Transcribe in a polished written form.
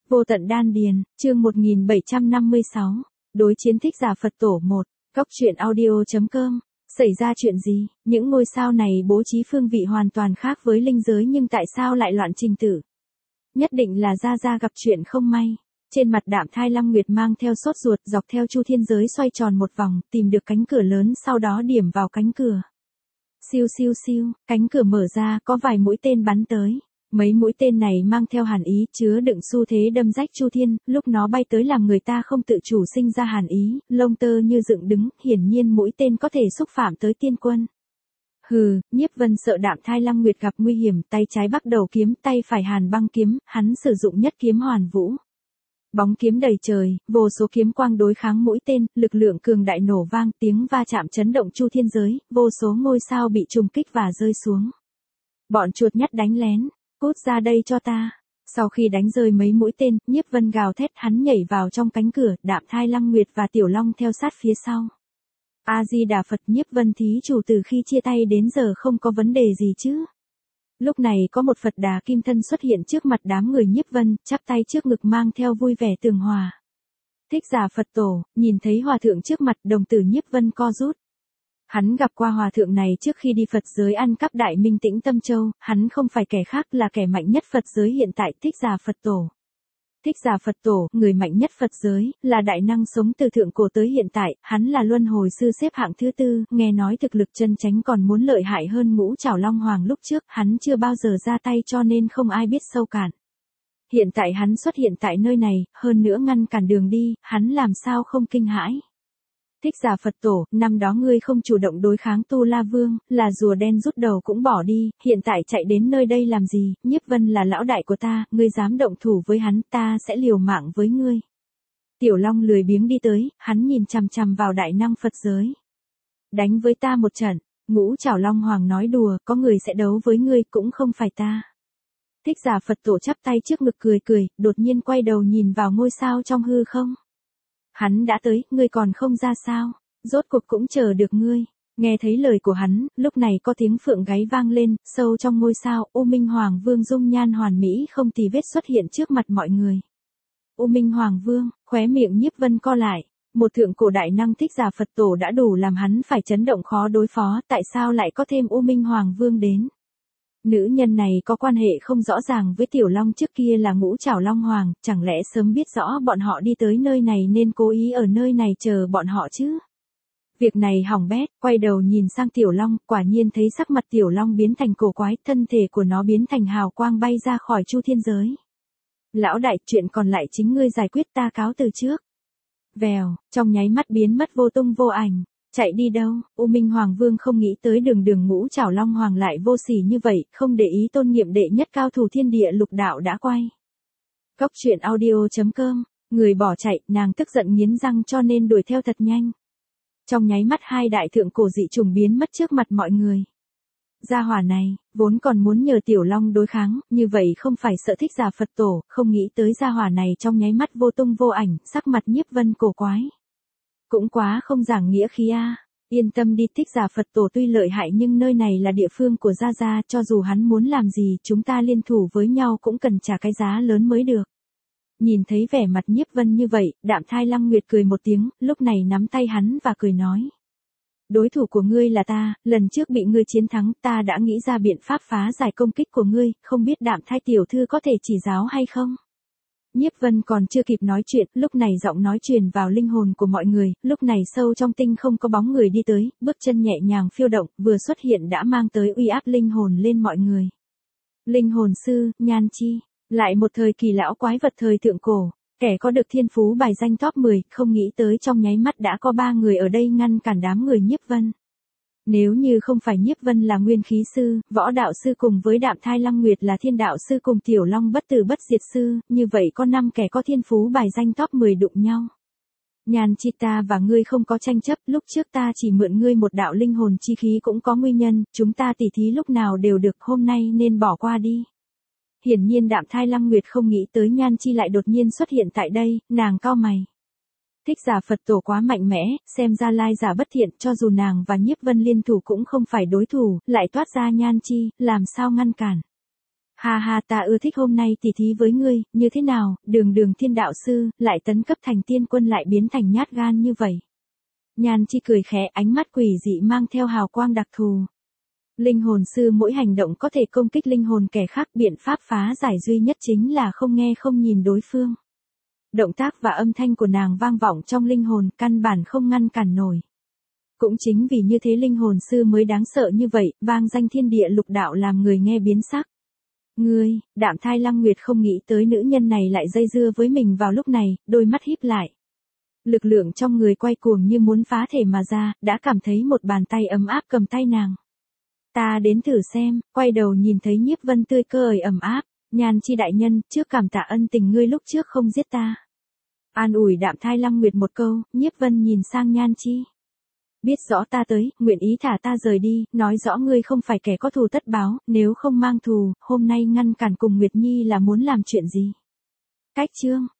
Vô tận đan điền, chương 1756, đối chiến Thích Giả Phật Tổ 1, Cóc truyện audio.com. Xảy ra chuyện gì? Những ngôi sao này bố trí phương vị hoàn toàn khác với linh giới nhưng tại sao lại loạn trình tự? Nhất định là Gia gặp chuyện không may. Trên mặt Đạm Thai Lăng Nguyệt mang theo sốt ruột dọc theo Chu Thiên Giới xoay tròn một vòng, tìm được cánh cửa lớn sau đó điểm vào cánh cửa. Siêu siêu siêu, cánh cửa mở ra có vài mũi tên bắn tới. Mấy mũi tên này mang theo hàn ý chứa đựng xu thế đâm rách Chu Thiên, lúc nó bay tới làm người ta không tự chủ sinh ra hàn ý, lông tơ như dựng đứng, hiển nhiên mũi tên có thể xúc phạm tới tiên quân. Hừ, Nhiếp Vân sợ Đạm Thai Lăng Nguyệt gặp nguy hiểm, tay trái bắt đầu kiếm, tay phải hàn băng kiếm, hắn sử dụng nhất kiếm hoàn vũ. Bóng kiếm đầy trời, vô số kiếm quang đối kháng mũi tên, lực lượng cường đại nổ vang, tiếng va chạm chấn động Chu Thiên Giới, vô số ngôi sao bị trùng kích và rơi xuống. Bọn chuột nhắt đánh lén, cút ra đây cho ta. Sau khi đánh rơi mấy mũi tên, Nhiếp Vân gào thét, hắn nhảy vào trong cánh cửa, Đạm Thai Lăng Nguyệt và Tiểu Long theo sát phía sau. A Di Đà Phật, Nhiếp Vân thí chủ từ khi chia tay đến giờ không có vấn đề gì chứ? Lúc này có một Phật Đà kim thân xuất hiện trước mặt đám người Nhiếp Vân, chắp tay trước ngực mang theo vui vẻ tường hòa. Thích Giả Phật Tổ, nhìn thấy hòa thượng trước mặt, đồng tử Nhiếp Vân co rút. Hắn gặp qua hòa thượng này trước khi đi Phật giới ăn cắp Đại Minh Tĩnh Tâm Châu, hắn không phải kẻ khác, là kẻ mạnh nhất Phật giới hiện tại, Thích Giả Phật Tổ. Thích Giả Phật Tổ, người mạnh nhất Phật giới, là đại năng sống từ thượng cổ tới hiện tại, hắn là luân hồi sư xếp hạng thứ 4, nghe nói thực lực chân chánh còn muốn lợi hại hơn Ngũ Trảo Long Hoàng lúc trước, hắn chưa bao giờ ra tay cho nên không ai biết sâu cạn. Hiện tại hắn xuất hiện tại nơi này, hơn nữa ngăn cản đường đi, hắn làm sao không kinh hãi. Thích Giả Phật Tổ, năm đó ngươi không chủ động đối kháng Tu La Vương, là rùa đen rút đầu cũng bỏ đi, hiện tại chạy đến nơi đây làm gì, Nhiếp Vân là lão đại của ta, ngươi dám động thủ với hắn, ta sẽ liều mạng với ngươi. Tiểu Long lười biếng đi tới, hắn nhìn chằm chằm vào đại năng Phật giới. Đánh với ta một trận, Ngũ Trảo Long Hoàng nói đùa, có người sẽ đấu với ngươi, cũng không phải ta. Thích Giả Phật Tổ chắp tay trước ngực cười cười, đột nhiên quay đầu nhìn vào ngôi sao trong hư không. Hắn đã tới, ngươi còn không ra sao? Rốt cuộc cũng chờ được ngươi. Nghe thấy lời của hắn, lúc này có tiếng phượng gáy vang lên, sâu trong ngôi sao, U Minh Hoàng Vương dung nhan hoàn mỹ không tì vết xuất hiện trước mặt mọi người. U Minh Hoàng Vương, khóe miệng Nhiếp Vân co lại. Một thượng cổ đại năng Thích Giả Phật Tổ đã đủ làm hắn phải chấn động khó đối phó, tại sao lại có thêm U Minh Hoàng Vương đến? Nữ nhân này có quan hệ không rõ ràng với Tiểu Long, trước kia là Ngũ Trảo Long Hoàng, chẳng lẽ sớm biết rõ bọn họ đi tới nơi này nên cố ý ở nơi này chờ bọn họ chứ? Việc này hỏng bét, quay đầu nhìn sang Tiểu Long, quả nhiên thấy sắc mặt Tiểu Long biến thành cổ quái, thân thể của nó biến thành hào quang bay ra khỏi Chu Thiên Giới. Lão đại, chuyện còn lại chính ngươi giải quyết, ta cáo từ trước. Vèo, trong nháy mắt biến mất vô tung vô ảnh. Chạy đi đâu? U Minh Hoàng Vương không nghĩ tới đường Ngũ Trảo Long Hoàng lại vô sỉ như vậy, không để ý tôn nhiệm đệ nhất cao thủ thiên địa lục đạo đã quay. Cóc truyện audio.com, người bỏ chạy, nàng tức giận nghiến răng cho nên đuổi theo thật nhanh. Trong nháy mắt hai đại thượng cổ dị trùng biến mất trước mặt mọi người. Gia hỏa này, vốn còn muốn nhờ Tiểu Long đối kháng, như vậy không phải sợ Thích Giả Phật Tổ, không nghĩ tới gia hỏa này trong nháy mắt vô tung vô ảnh, sắc mặt Nhiếp Vân cổ quái. Cũng quá không giảng nghĩa khí a. Yên tâm đi, Thích Giả Phật Tổ tuy lợi hại nhưng nơi này là địa phương của Gia, cho dù hắn muốn làm gì, chúng ta liên thủ với nhau cũng cần trả cái giá lớn mới được. Nhìn thấy vẻ mặt Nhiếp Vân như vậy, Đạm Thai Lăng Nguyệt cười một tiếng, lúc này nắm tay hắn và cười nói. Đối thủ của ngươi là ta, lần trước bị ngươi chiến thắng, ta đã nghĩ ra biện pháp phá giải công kích của ngươi, không biết Đạm Thai tiểu thư có thể chỉ giáo hay không? Nhiếp Vân còn chưa kịp nói chuyện, lúc này giọng nói truyền vào linh hồn của mọi người, lúc này sâu trong tinh không có bóng người đi tới, bước chân nhẹ nhàng phiêu động, vừa xuất hiện đã mang tới uy áp linh hồn lên mọi người. Linh hồn sư, Nhan Chi, lại một thời kỳ lão quái vật thời thượng cổ, kẻ có được thiên phú bài danh top 10, không nghĩ tới trong nháy mắt đã có 3 người ở đây ngăn cản đám người Nhiếp Vân. Nếu như không phải Nhiếp Vân là nguyên khí sư, võ đạo sư cùng với Đạm Thai Lăng Nguyệt là thiên đạo sư cùng Tiểu Long bất tử bất diệt sư, như vậy có 5 kẻ có thiên phú bài danh top 10 đụng nhau. Nhan Chi, ta và ngươi không có tranh chấp, lúc trước ta chỉ mượn ngươi một đạo linh hồn chi khí cũng có nguyên nhân, chúng ta tỉ thí lúc nào đều được, hôm nay nên bỏ qua đi. Hiển nhiên Đạm Thai Lăng Nguyệt không nghĩ tới Nhan Chi lại đột nhiên xuất hiện tại đây, nàng cau mày. Thích Giả Phật Tổ quá mạnh mẽ, xem ra lai giả bất thiện, cho dù nàng và Nhiếp Vân liên thủ cũng không phải đối thủ, lại toát ra Nhan Chi, làm sao ngăn cản. Ha ha, ta ưa thích hôm nay tỉ thí với ngươi, như thế nào, Đường Đường Thiên đạo sư, lại tấn cấp thành tiên quân lại biến thành nhát gan như vậy. Nhan Chi cười khẽ, ánh mắt quỷ dị mang theo hào quang đặc thù. Linh hồn sư mỗi hành động có thể công kích linh hồn kẻ khác, biện pháp phá giải duy nhất chính là không nghe không nhìn đối phương. Động tác và âm thanh của nàng vang vọng trong linh hồn, căn bản không ngăn cản nổi. Cũng chính vì như thế linh hồn sư mới đáng sợ như vậy, vang danh thiên địa lục đạo làm người nghe biến sắc. Ngươi, Đạm Thai Lăng Nguyệt không nghĩ tới nữ nhân này lại dây dưa với mình vào lúc này, đôi mắt híp lại. Lực lượng trong người quay cuồng như muốn phá thể mà ra, đã cảm thấy một bàn tay ấm áp cầm tay nàng. Ta đến thử xem, quay đầu nhìn thấy Nhiếp Vân tươi cười ấm áp, Nhan Chi đại nhân, trước cảm tạ ân tình ngươi lúc trước không giết ta. An ủi Đạm Thai Lăng Nguyệt một câu, Nhiếp Vân nhìn sang Nhan Chi. Biết rõ ta tới, nguyện ý thả ta rời đi, nói rõ ngươi không phải kẻ có thù tất báo, nếu không mang thù, hôm nay ngăn cản cùng Nguyệt Nhi là muốn làm chuyện gì? Cách chương